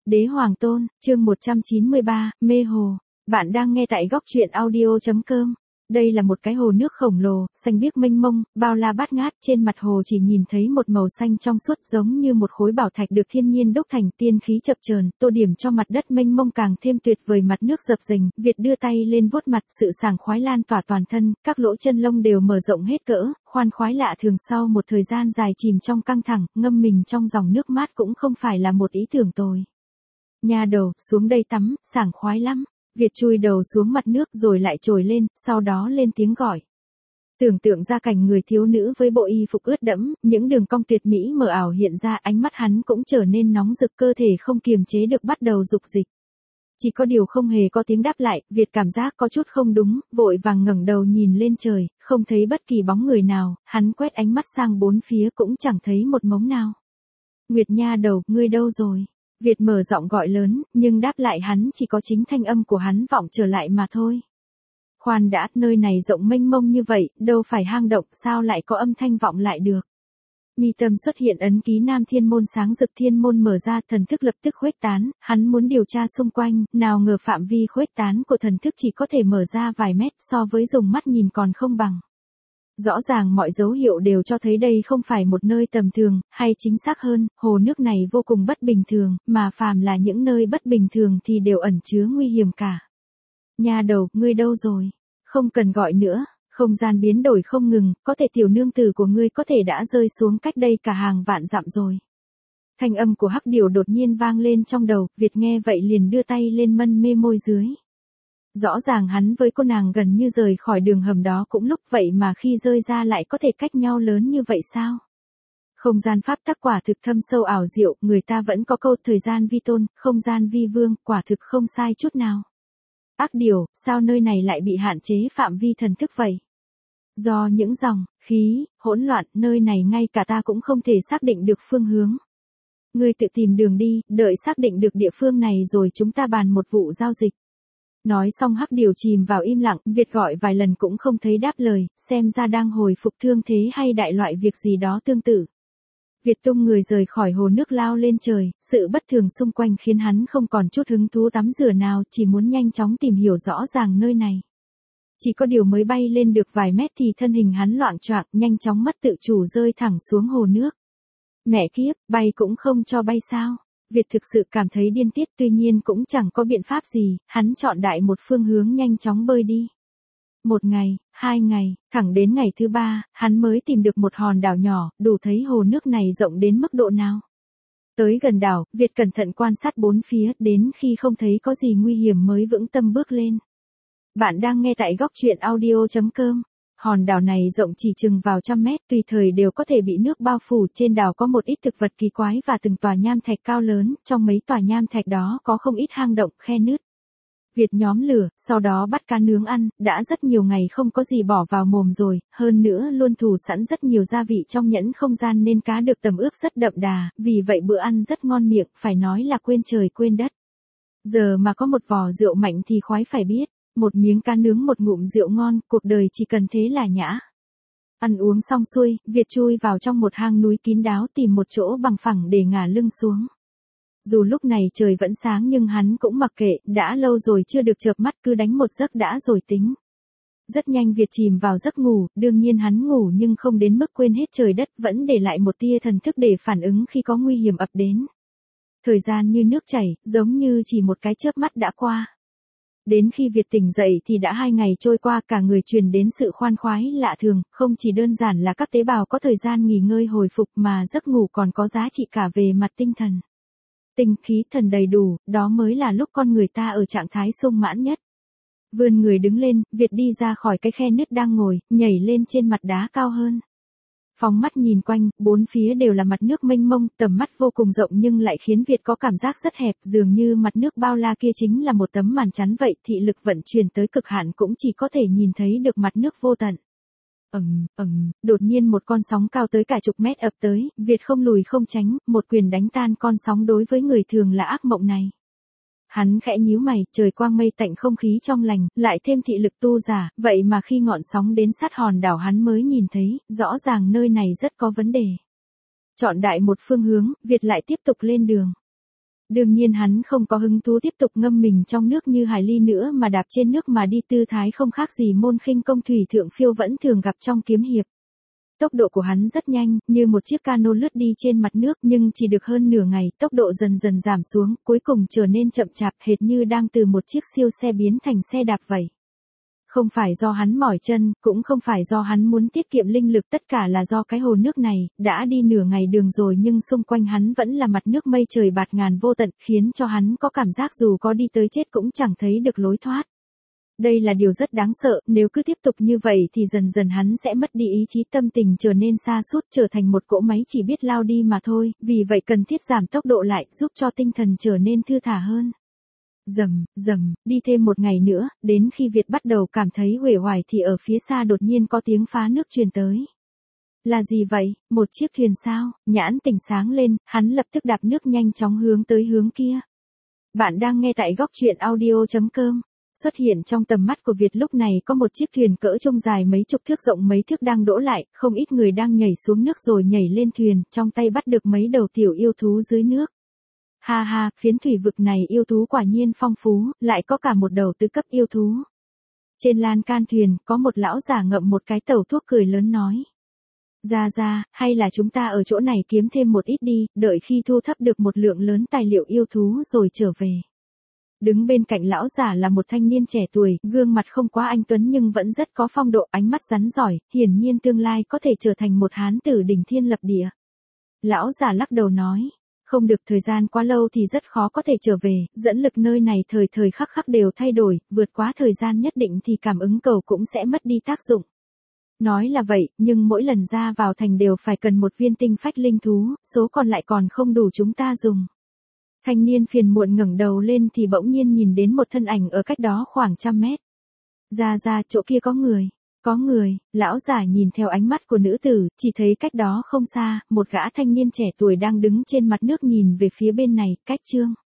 Đế Hoàng Tôn, chương 193, Mê Hồ. Bạn đang nghe tại góc truyện audio.com. Đây là một cái hồ nước khổng lồ, xanh biếc mênh mông, bao la bát ngát, trên mặt hồ chỉ nhìn thấy một màu xanh trong suốt giống như một khối bảo thạch được thiên nhiên đúc thành, tiên khí chập chờn, tô điểm cho mặt đất mênh mông càng thêm tuyệt vời, mặt nước dập dềnh, Việt đưa tay lên vuốt mặt, sự sảng khoái lan tỏa toàn thân, các lỗ chân lông đều mở rộng hết cỡ, khoan khoái lạ thường. Sau một thời gian dài chìm trong căng thẳng, ngâm mình trong dòng nước mát cũng không phải là một ý tưởng tồi. Nha đầu, xuống đây tắm, sảng khoái lắm. Việt chui đầu xuống mặt nước rồi lại trồi lên, sau đó lên tiếng gọi. Tưởng tượng ra cảnh người thiếu nữ với bộ y phục ướt đẫm, những đường cong tuyệt mỹ mờ ảo hiện ra, ánh mắt hắn cũng trở nên nóng rực, cơ thể không kiềm chế được bắt đầu dục dịch. Chỉ có điều không hề có tiếng đáp lại, Việt cảm giác có chút không đúng, vội vàng ngẩng đầu nhìn lên trời, không thấy bất kỳ bóng người nào, hắn quét ánh mắt sang bốn phía cũng chẳng thấy một mống nào. Nguyệt nha đầu, ngươi đâu rồi? Việt mở giọng gọi lớn, nhưng đáp lại hắn chỉ có chính thanh âm của hắn vọng trở lại mà thôi. Khoan đã, nơi này rộng mênh mông như vậy, đâu phải hang động, sao lại có âm thanh vọng lại được? Mi tâm xuất hiện ấn ký Nam Thiên Môn sáng rực, thiên môn mở ra, thần thức lập tức khuếch tán, hắn muốn điều tra xung quanh, nào ngờ phạm vi khuếch tán của thần thức chỉ có thể mở ra vài mét, so với dùng mắt nhìn còn không bằng. Rõ ràng mọi dấu hiệu đều cho thấy đây không phải một nơi tầm thường, hay chính xác hơn, hồ nước này vô cùng bất bình thường, mà phàm là những nơi bất bình thường thì đều ẩn chứa nguy hiểm cả. Nha đầu, ngươi đâu rồi? Không cần gọi nữa, không gian biến đổi không ngừng, có thể tiểu nương tử của ngươi có thể đã rơi xuống cách đây cả hàng vạn dặm rồi. Thanh âm của Hắc Điểu đột nhiên vang lên trong đầu, Việt nghe vậy liền đưa tay lên mân mê môi dưới. Rõ ràng hắn với cô nàng gần như rời khỏi đường hầm đó cũng lúc vậy mà khi rơi ra lại có thể cách nhau lớn như vậy sao? Không gian pháp tắc quả thực thâm sâu ảo diệu, người ta vẫn có câu thời gian vi tôn, không gian vi vương, quả thực không sai chút nào. Ác điều, sao nơi này lại bị hạn chế phạm vi thần thức vậy? Do những dòng, khí, hỗn loạn, nơi này ngay cả ta cũng không thể xác định được phương hướng. Ngươi tự tìm đường đi, đợi xác định được địa phương này rồi chúng ta bàn một vụ giao dịch. Nói xong Hắc Điểu chìm vào im lặng, Việt gọi vài lần cũng không thấy đáp lời, xem ra đang hồi phục thương thế hay đại loại việc gì đó tương tự. Việt tung người rời khỏi hồ nước lao lên trời, sự bất thường xung quanh khiến hắn không còn chút hứng thú tắm rửa nào, chỉ muốn nhanh chóng tìm hiểu rõ ràng nơi này. Chỉ có điều mới bay lên được vài mét thì thân hình hắn loạng choạng, nhanh chóng mất tự chủ rơi thẳng xuống hồ nước. Mẹ kiếp, bay cũng không cho bay sao? Việt thực sự cảm thấy điên tiết, tuy nhiên cũng chẳng có biện pháp gì, hắn chọn đại một phương hướng nhanh chóng bơi đi. Một ngày, 2 ngày, thẳng đến ngày thứ 3, hắn mới tìm được một hòn đảo nhỏ, đủ thấy hồ nước này rộng đến mức độ nào. Tới gần đảo, Việt cẩn thận quan sát bốn phía, đến khi không thấy có gì nguy hiểm mới vững tâm bước lên. Bạn đang nghe tại góc truyện audio.com. Hòn đảo này rộng chỉ chừng vào 100 mét, tùy thời đều có thể bị nước bao phủ, trên đảo có một ít thực vật kỳ quái và từng tòa nham thạch cao lớn, trong mấy tòa nham thạch đó có không ít hang động, khe nứt. Việt nhóm lửa, sau đó bắt cá nướng ăn, đã rất nhiều ngày không có gì bỏ vào mồm rồi, hơn nữa luôn thủ sẵn rất nhiều gia vị trong nhẫn không gian nên cá được tẩm ướp rất đậm đà, vì vậy bữa ăn rất ngon miệng, phải nói là quên trời quên đất. Giờ mà có một vò rượu mạnh thì khoái phải biết. Một miếng cá nướng một ngụm rượu ngon, cuộc đời chỉ cần thế là nhã. Ăn uống xong xuôi, Việt chui vào trong một hang núi kín đáo tìm một chỗ bằng phẳng để ngả lưng xuống. Dù lúc này trời vẫn sáng nhưng hắn cũng mặc kệ, đã lâu rồi chưa được chợp mắt, cứ đánh một giấc đã rồi tính. Rất nhanh Việt chìm vào giấc ngủ, đương nhiên hắn ngủ nhưng không đến mức quên hết trời đất, vẫn để lại một tia thần thức để phản ứng khi có nguy hiểm ập đến. Thời gian như nước chảy, giống như chỉ một cái chớp mắt đã qua. Đến khi Việt tỉnh dậy thì đã 2 ngày trôi qua, cả người truyền đến sự khoan khoái lạ thường, không chỉ đơn giản là các tế bào có thời gian nghỉ ngơi hồi phục mà giấc ngủ còn có giá trị cả về mặt tinh thần. Tinh khí thần đầy đủ, đó mới là lúc con người ta ở trạng thái sung mãn nhất. Vươn người đứng lên, Việt đi ra khỏi cái khe nứt đang ngồi, nhảy lên trên mặt đá cao hơn. Phóng mắt nhìn quanh, bốn phía đều là mặt nước mênh mông, tầm mắt vô cùng rộng nhưng lại khiến Việt có cảm giác rất hẹp, dường như mặt nước bao la kia chính là một tấm màn chắn vậy, thị lực vận chuyển tới cực hạn cũng chỉ có thể nhìn thấy được mặt nước vô tận. Đột nhiên một con sóng cao tới cả chục mét ập tới, Việt không lùi không tránh, một quyền đánh tan con sóng đối với người thường là ác mộng này. Hắn khẽ nhíu mày, trời quang mây tạnh không khí trong lành, lại thêm thị lực tu giả, vậy mà khi ngọn sóng đến sát hòn đảo hắn mới nhìn thấy, rõ ràng nơi này rất có vấn đề. Chọn đại một phương hướng, Việt lại tiếp tục lên đường. Đương nhiên hắn không có hứng thú tiếp tục ngâm mình trong nước như Hải Ly nữa mà đạp trên nước mà đi, tư thái không khác gì môn khinh công thủy thượng phiêu vẫn thường gặp trong kiếm hiệp. Tốc độ của hắn rất nhanh, như một chiếc cano lướt đi trên mặt nước, nhưng chỉ được hơn nửa ngày, tốc độ dần dần giảm xuống, cuối cùng trở nên chậm chạp, hệt như đang từ một chiếc siêu xe biến thành xe đạp vậy. Không phải do hắn mỏi chân, cũng không phải do hắn muốn tiết kiệm linh lực, tất cả là do cái hồ nước này, đã đi nửa ngày đường rồi nhưng xung quanh hắn vẫn là mặt nước mây trời bạt ngàn vô tận, khiến cho hắn có cảm giác dù có đi tới chết cũng chẳng thấy được lối thoát. Đây là điều rất đáng sợ, nếu cứ tiếp tục như vậy thì dần dần hắn sẽ mất đi ý chí, tâm tình trở nên sa sút, trở thành một cỗ máy chỉ biết lao đi mà thôi, vì vậy cần thiết giảm tốc độ lại, giúp cho tinh thần trở nên thư thả hơn. Rầm, đi thêm một ngày nữa, đến khi Việt bắt đầu cảm thấy uể oải thì ở phía xa đột nhiên có tiếng phá nước truyền tới. Là gì vậy, một chiếc thuyền sao? Nhãn tỉnh sáng lên, hắn lập tức đạp nước nhanh chóng hướng tới hướng kia. Bạn đang nghe tại góc truyện audio.com. Xuất hiện trong tầm mắt của Việt lúc này có một chiếc thuyền cỡ trông dài mấy chục thước rộng mấy thước đang đỗ lại, không ít người đang nhảy xuống nước rồi nhảy lên thuyền, trong tay bắt được mấy đầu tiểu yêu thú dưới nước. Ha ha, phiến thủy vực này yêu thú quả nhiên phong phú, lại có cả một đầu tứ cấp yêu thú. Trên lan can thuyền, có một lão già ngậm một cái tẩu thuốc cười lớn nói. Ra, hay là chúng ta ở chỗ này kiếm thêm một ít đi, đợi khi thu thập được một lượng lớn tài liệu yêu thú rồi trở về. Đứng bên cạnh lão giả là một thanh niên trẻ tuổi, gương mặt không quá anh tuấn nhưng vẫn rất có phong độ, ánh mắt rắn giỏi, hiển nhiên tương lai có thể trở thành một hán tử đỉnh thiên lập địa. Lão giả lắc đầu nói, không được, thời gian quá lâu thì rất khó có thể trở về, dẫn lực nơi này thời thời khắc khắc đều thay đổi, vượt quá thời gian nhất định thì cảm ứng cầu cũng sẽ mất đi tác dụng. Nói là vậy, nhưng mỗi lần ra vào thành đều phải cần một viên tinh phách linh thú, số còn lại còn không đủ chúng ta dùng. Thanh niên phiền muộn ngẩng đầu lên thì bỗng nhiên nhìn đến một thân ảnh ở cách đó khoảng 100 mét. Ra, chỗ kia có người, lão giả nhìn theo ánh mắt của nữ tử, chỉ thấy cách đó không xa, một gã thanh niên trẻ tuổi đang đứng trên mặt nước nhìn về phía bên này, cách Trương